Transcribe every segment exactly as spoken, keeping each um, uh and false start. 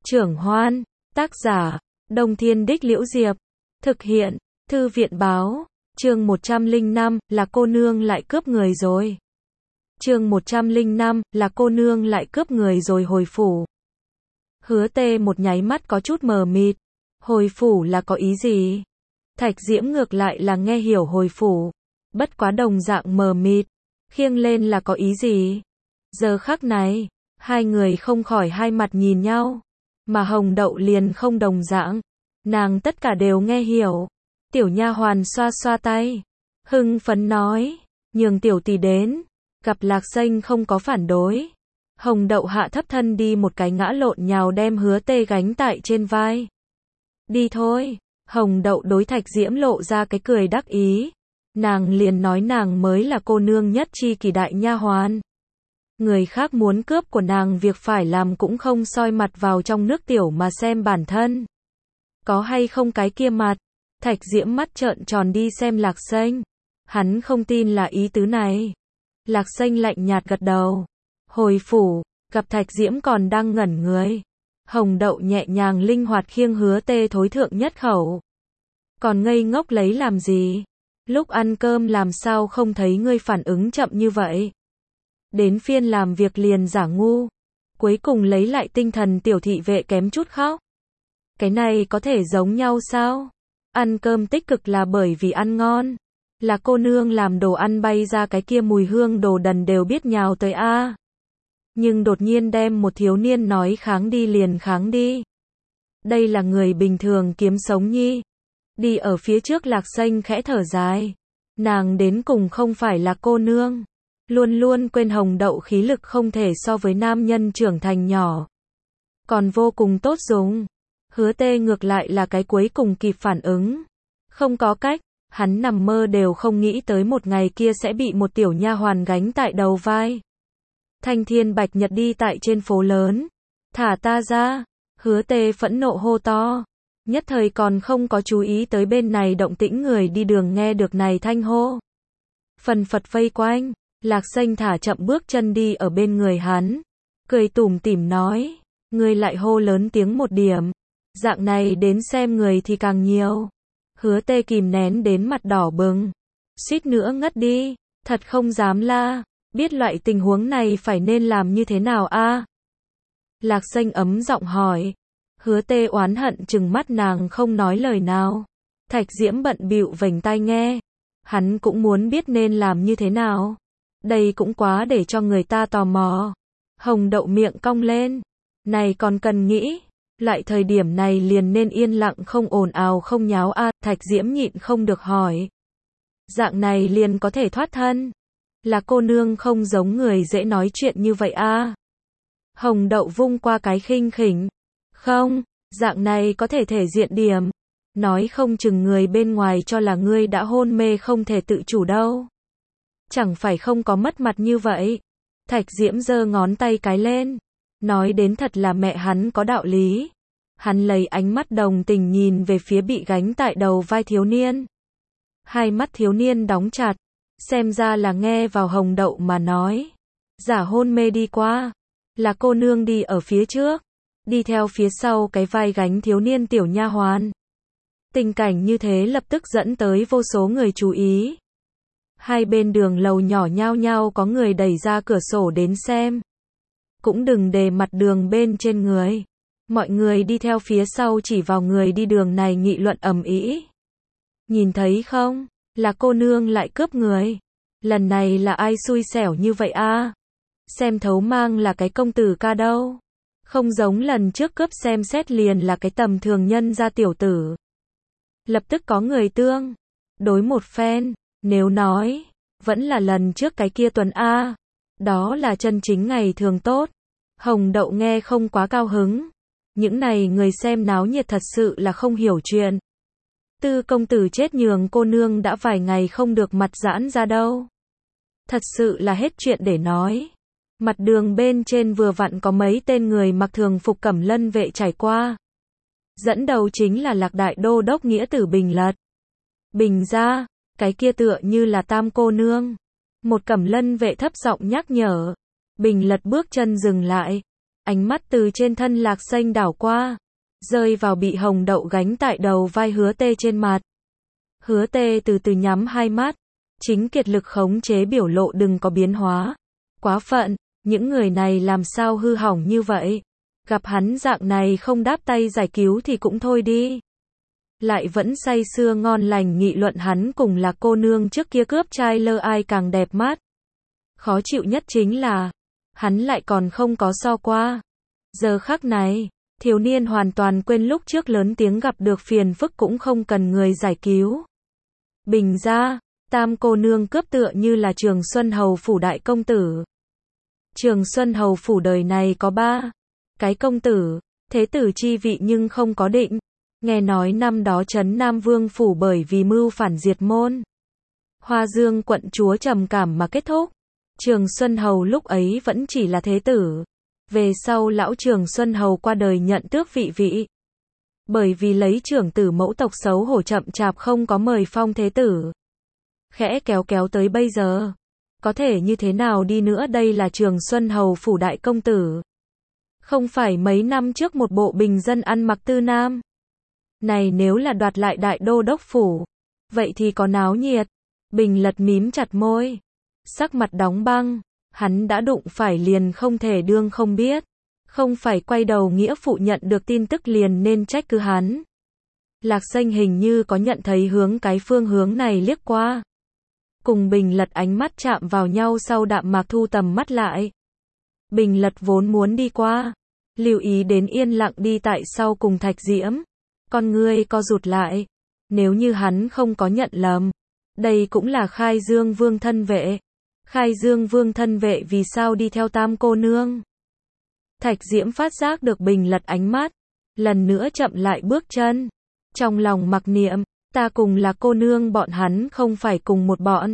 Trưởng Hoan, tác giả, Đông Thiên Đích Liễu Diệp, thực hiện, Thư viện báo, chương một trăm lẻ năm, là cô nương lại cướp người rồi. Chương một trăm lẻ năm, là cô nương lại cướp người rồi hồi phủ. Hứa Tê một nháy mắt có chút mờ mịt, hồi phủ là có ý gì? Thạch Diễm ngược lại là nghe hiểu hồi phủ, bất quá đồng dạng mờ mịt, khiêng lên là có ý gì? Giờ khắc này, hai người không khỏi hai mặt nhìn nhau, mà Hồng Đậu liền không đồng dạng, nàng tất cả đều nghe hiểu. Tiểu nha hoàn xoa xoa tay, hưng phấn nói, nhường tiểu tỷ đến. Gặp Lạc Xanh không có phản đối, Hồng Đậu hạ thấp thân đi một cái ngã lộn nhào đem Hứa Tê gánh tại trên vai. Đi thôi. Hồng Đậu đối Thạch Diễm lộ ra cái cười đắc ý, nàng liền nói nàng mới là cô nương nhất chi kỳ đại nha hoàn. Người khác muốn cướp của nàng việc phải làm cũng không soi mặt vào trong nước tiểu mà xem bản thân. Có hay không cái kia mặt? Thạch Diễm mắt trợn tròn đi xem Lạc Xanh. Hắn không tin là ý tứ này. Lạc Xanh lạnh nhạt gật đầu. Hồi phủ, gặp Thạch Diễm còn đang ngẩn người. Hồng Đậu nhẹ nhàng linh hoạt khiêng Hứa Tê thối thượng nhất khẩu. Còn ngây ngốc lấy làm gì? Lúc ăn cơm làm sao không thấy ngươi phản ứng chậm như vậy? Đến phiên làm việc liền giả ngu. Cuối cùng lấy lại tinh thần tiểu thị vệ kém chút khóc. Cái này có thể giống nhau sao? Ăn cơm tích cực là bởi vì ăn ngon. Là cô nương làm đồ ăn bay ra cái kia mùi hương đồ đần đều biết nhào tới a. Nhưng đột nhiên đem một thiếu niên nói kháng đi liền kháng đi. Đây là người bình thường kiếm sống nhi. Đi ở phía trước Lạc Xanh khẽ thở dài. Nàng đến cùng không phải là cô nương. Luôn luôn quên Hồng Đậu khí lực không thể so với nam nhân trưởng thành nhỏ. Còn vô cùng tốt dùng. Hứa Tê ngược lại là cái cuối cùng kịp phản ứng. Không có cách, hắn nằm mơ đều không nghĩ tới một ngày kia sẽ bị một tiểu nha hoàn gánh tại đầu vai. Thanh Thiên Bạch Nhật đi tại trên phố lớn. Thả ta ra. Hứa Tê phẫn nộ hô to. Nhất thời còn không có chú ý tới bên này động tĩnh người đi đường nghe được này thanh hô. Phần phật vây quanh. Lạc Xanh thả chậm bước chân đi ở bên người hắn. Cười tủm tỉm nói. Người lại hô lớn tiếng một điểm. Dạng này đến xem người thì càng nhiều. Hứa Tê kìm nén đến mặt đỏ bừng. Suýt nữa ngất đi. Thật không dám la. Biết loại tình huống này phải nên làm như thế nào a? Lạc Xanh ấm giọng hỏi. Hứa Tê oán hận trừng mắt nàng không nói lời nào. Thạch Diễm bận bịu vểnh tai nghe. Hắn cũng muốn biết nên làm như thế nào. Đây cũng quá để cho người ta tò mò. Hồng Đậu miệng cong lên. Này còn cần nghĩ. Loại thời điểm này liền nên yên lặng không ồn ào không nháo a. Thạch Diễm nhịn không được hỏi. Dạng này liền có thể thoát thân. Là cô nương không giống người dễ nói chuyện như vậy a. Hồng Đậu vung qua cái khinh khỉnh. Không, dạng này có thể thể diện điểm. Nói không chừng người bên ngoài cho là ngươi đã hôn mê không thể tự chủ đâu. Chẳng phải không có mất mặt như vậy. Thạch Diễm giơ ngón tay cái lên. Nói đến thật là mẹ hắn có đạo lý. Hắn lấy ánh mắt đồng tình nhìn về phía bị gánh tại đầu vai thiếu niên. Hai mắt thiếu niên đóng chặt. Xem ra là nghe vào Hồng Đậu mà nói. Giả hôn mê đi qua. Là cô nương đi ở phía trước. Đi theo phía sau cái vai gánh thiếu niên tiểu nha hoàn. Tình cảnh như thế lập tức dẫn tới vô số người chú ý. Hai bên đường lầu nhỏ nhao nhao có người đẩy ra cửa sổ đến xem. Cũng đừng để mặt đường bên trên người. Mọi người đi theo phía sau chỉ vào người đi đường này nghị luận ầm ĩ. Nhìn thấy không? Là cô nương lại cướp người. Lần này là ai xui xẻo như vậy a? Xem thấu mang là cái công tử ca đâu. Không giống lần trước cướp xem xét liền là cái tầm thường nhân gia tiểu tử. Lập tức có người tương đối một phen. Nếu nói, vẫn là lần trước cái kia tuần A. Đó là chân chính ngày thường tốt. Hồng Đậu nghe không quá cao hứng. Những này người xem náo nhiệt thật sự là không hiểu chuyện. Tư công tử chết nhường cô nương đã vài ngày không được mặt giãn ra đâu. Thật sự là hết chuyện để nói. Mặt đường bên trên vừa vặn có mấy tên người mặc thường phục cẩm lân vệ trải qua. Dẫn đầu chính là Lạc Đại Đô Đốc nghĩa tử Bình Lật. Bình ra. Cái kia tựa như là tam cô nương. Một cẩm lân vệ thấp giọng nhắc nhở. Bình Lật bước chân dừng lại. ánh mắt từ trên thân Lạc Xanh đảo qua, rơi vào bị hồng đậu gánh tại đầu vai Hứa Tê trên mặt. Hứa Tê từ từ nhắm hai mắt, chính kiệt lực khống chế biểu lộ đừng có biến hóa. Quá phận, những người này làm sao hư hỏng như vậy? Gặp hắn dạng này không đáp tay giải cứu thì cũng thôi đi. Lại vẫn say sưa ngon lành nghị luận hắn cùng là cô nương trước kia cướp trai lơ ai càng đẹp mắt. Khó chịu nhất chính là, hắn lại còn không có so qua. Giờ khắc này, thiếu niên hoàn toàn quên lúc trước lớn tiếng gặp được phiền phức cũng không cần người giải cứu. Bình ra, tam cô nương cướp tựa như là Trường Xuân Hầu phủ đại công tử. Trường Xuân Hầu phủ đời này có ba cái công tử, thế tử chi vị nhưng không có định. Nghe nói năm đó trấn Nam Vương phủ bởi vì mưu phản diệt môn. Hoa Dương quận chúa trầm cảm mà kết thúc. Trường Xuân Hầu lúc ấy vẫn chỉ là thế tử. Về sau lão Trường Xuân Hầu qua đời nhận tước vị vị. Bởi vì lấy trưởng tử mẫu tộc xấu hổ chậm chạp không có mời phong thế tử. Khẽ kéo kéo tới bây giờ. Có thể như thế nào đi nữa đây là Trường Xuân Hầu phủ đại công tử. Không phải mấy năm trước một bộ bình dân ăn mặc tư nam. Này nếu là đoạt lại đại đô đốc phủ. Vậy thì có náo nhiệt. Bình Lật mím chặt môi. Sắc mặt đóng băng. Hắn đã đụng phải liền không thể đương không biết. Không phải quay đầu nghĩa phụ nhận được tin tức liền nên trách cứ hắn. Lạc Xanh hình như có nhận thấy hướng cái phương hướng này liếc qua. Cùng Bình Lật ánh mắt chạm vào nhau sau đạm mạc thu tầm mắt lại. Bình Lật vốn muốn đi qua. Lưu ý đến yên lặng đi tại sau cùng Thạch Diễm. Con ngươi co rụt lại. Nếu như hắn không có nhận lầm. Đây cũng là Khai Dương Vương thân vệ. Khai Dương Vương thân vệ vì sao đi theo tam cô nương? Thạch Diễm phát giác được Bình Lật ánh mắt. Lần nữa chậm lại bước chân. Trong lòng mặc niệm. Ta cùng là cô nương bọn hắn không phải cùng một bọn.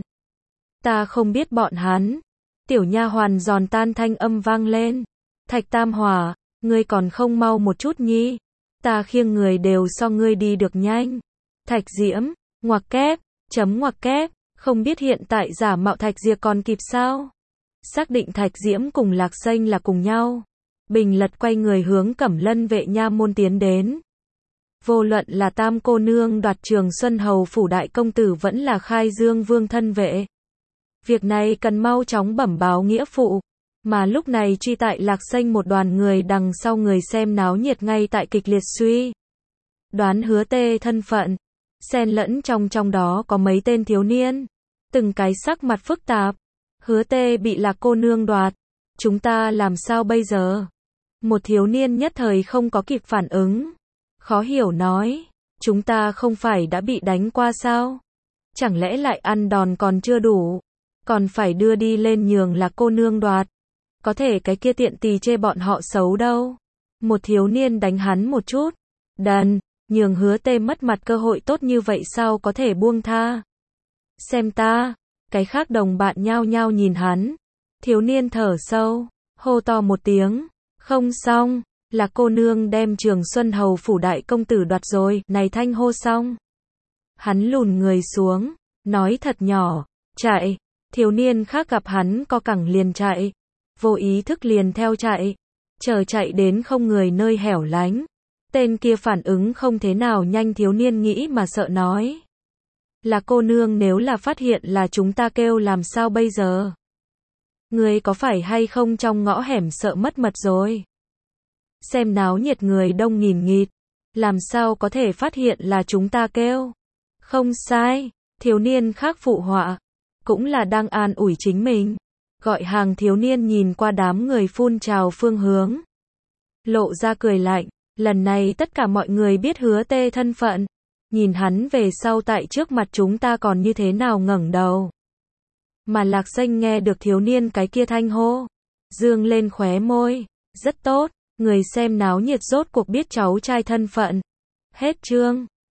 Ta không biết bọn hắn. Tiểu nha hoàn giòn tan thanh âm vang lên. Thạch Tam Hòa, ngươi còn không mau một chút nhi. Ta khiêng người đều so ngươi đi được nhanh. Thạch Diễm, ngoặc kép, chấm ngoặc kép, không biết hiện tại giả mạo Thạch Diệp còn kịp sao? Xác định Thạch Diễm cùng Lạc Xanh là cùng nhau. Bình Lật quay người hướng Cẩm Lân vệ nha môn tiến đến. Vô luận là tam cô nương đoạt Trường Xuân Hầu phủ đại công tử vẫn là Khai Dương Vương thân vệ. Việc này cần mau chóng bẩm báo nghĩa phụ. Mà lúc này truy tại Lạc Xanh một đoàn người đằng sau người xem náo nhiệt ngay tại kịch liệt suy đoán Hứa Tê thân phận. Xen lẫn trong trong đó có mấy tên thiếu niên. Từng cái sắc mặt phức tạp. Hứa Tê bị Lạc cô nương đoạt. Chúng ta làm sao bây giờ? Một thiếu niên nhất thời không có kịp phản ứng. Khó hiểu nói. Chúng ta không phải đã bị đánh qua sao? Chẳng lẽ lại ăn đòn còn chưa đủ? Còn phải đưa đi lên nhường Lạc cô nương đoạt. Có thể cái kia tiện tì chê bọn họ xấu đâu. Một thiếu niên đánh hắn một chút. Đần, nhường Hứa Tê mất mặt cơ hội tốt như vậy sao có thể buông tha. Xem ta. Cái khác đồng bạn nhao nhao nhìn hắn. Thiếu niên thở sâu. Hô to một tiếng. Không xong. Là cô nương đem Trường Xuân Hầu phủ đại công tử đoạt rồi. Này thanh hô xong. Hắn lùn người xuống. Nói thật nhỏ. Chạy. Thiếu niên khác gặp hắn co cẳng liền chạy. Vô ý thức liền theo chạy. Chờ chạy đến không người nơi hẻo lánh. Tên kia phản ứng không thế nào nhanh thiếu niên nghĩ mà sợ nói. Là cô nương nếu là phát hiện là chúng ta kêu làm sao bây giờ? Người có phải hay không trong ngõ hẻm sợ mất mật rồi? Xem náo nhiệt người đông nghìn nghịt. Làm sao có thể phát hiện là chúng ta kêu? Không sai. Thiếu niên khác phụ họa. Cũng là đang an ủi chính mình. Gọi hàng thiếu niên nhìn qua đám người phun trào phương hướng. Lộ ra cười lạnh. Lần này tất cả mọi người biết Hứa Tê thân phận. Nhìn hắn về sau tại trước mặt chúng ta còn như thế nào ngẩng đầu. Mà Lạc Xanh nghe được thiếu niên cái kia thanh hô. Dương lên khóe môi. Rất tốt. Người xem náo nhiệt rốt cuộc biết cháu trai thân phận. Hết chương.